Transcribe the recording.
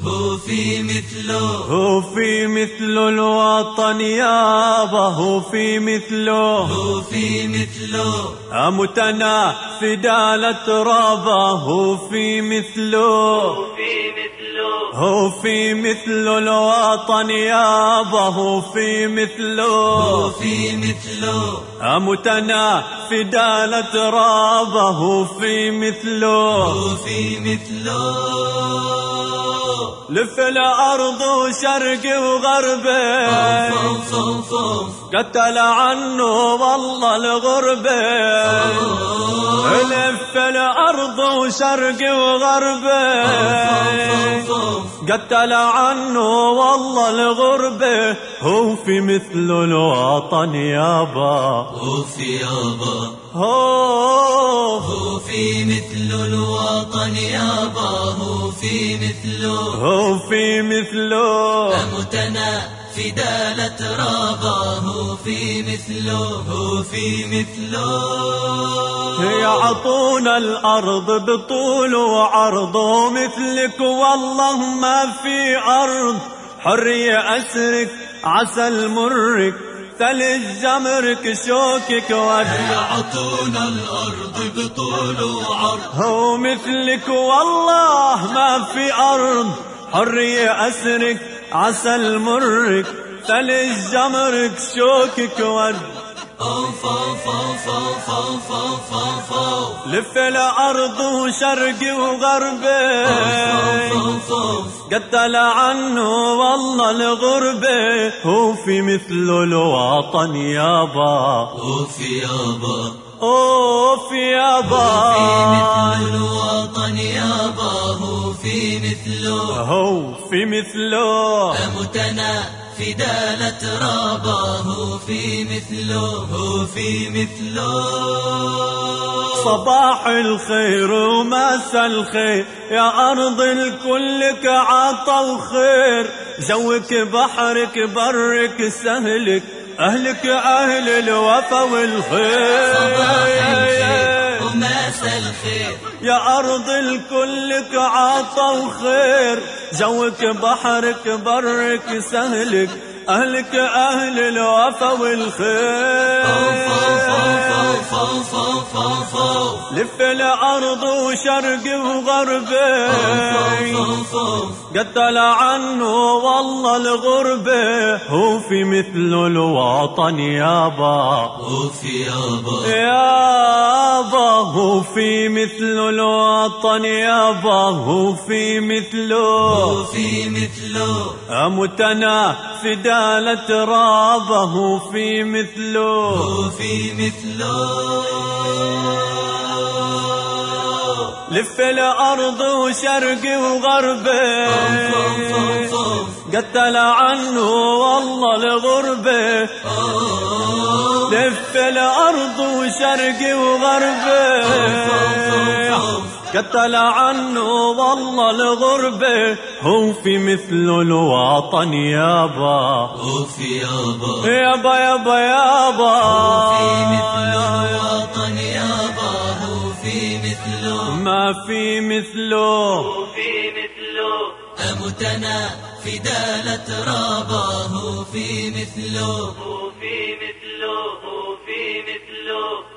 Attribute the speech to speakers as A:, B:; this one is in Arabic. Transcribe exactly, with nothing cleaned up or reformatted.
A: هو في مثله
B: هو في مثل الوطن يابا هو في مثله
A: هو في مثله
B: أمتنا فدال ترابه هو في مثله هو في مثل الوطن يابا هو في مثله
A: هو في مثله
B: أمتنا فدال ترابه هو في مثله
A: هو في مثله
B: لف الأرض وشرق وغربه
A: فوف فوف فوف
B: قتل عنه والله الغربة لف الأرض وشرق وغربه قتل عنه والله الغربة هو في مثل الوطن يابا
A: هو في يابا
B: هو
A: هو في مثل الوطن يابا هو في مثله
B: هو في مثله
A: أمتنا فدال ترابه هو في مثله هو في مثله
B: يعطونا الأرض بطول وعرض مثلك والله ما في أرض حرية أسرك عسل مرك ثلج جمرك شوكك ورد
A: يعطونا الأرض بطول وعرض
B: هو مثلك والله ما في أرض حرية أسرك عسل مرك ثلج جمرك شوكك ورد
A: أوف أوف أوف أوف أوف أوف أوف أوف
B: لف الأرض وشرق وغربه
A: أوف أوف
B: قتل عنه والله الغربة هو في مثل الوطن يابا
A: أوف يابا
B: أوف يابا
A: في مثل الوطن يابا هو في مثله
B: هو في مثله
A: أمتنا فدال ترابه هو في مثله هو في مثله
B: صباح الخير ومساء الخير يا أرض الكلك عطا خير جوك بحرك برك سهلك أهلك أهل الوفا والخير
A: صباح الخير ومساء الخير
B: يا أرض الكلك عطا خير جوك بحرك برك سهلك أهلك أهل الوفا والخير لف الأرض وشرق وغربه قتل عنه والله الغربة هو في مثل الوطن يابا
A: هو في يابا
B: يابا هو في مثل الوطن يابا هو في مثله
A: هو في مثله
B: أمتنا فدال ترابه هو في مثله
A: هو في مثله
B: لف الأرض وشرق وغربه قتل عنه والله الغربة لف الأرض وشرق وغربه قتل عنه والله الغربة هو في مثل الوطن يابا
A: هو في يابا
B: يابا يابا يابا
A: في مثل الوطن يابا هو في مثله
B: ما في مثله
A: في مثله أمتنا فدال ترابه هو في مثله هو في مثله هو في مثله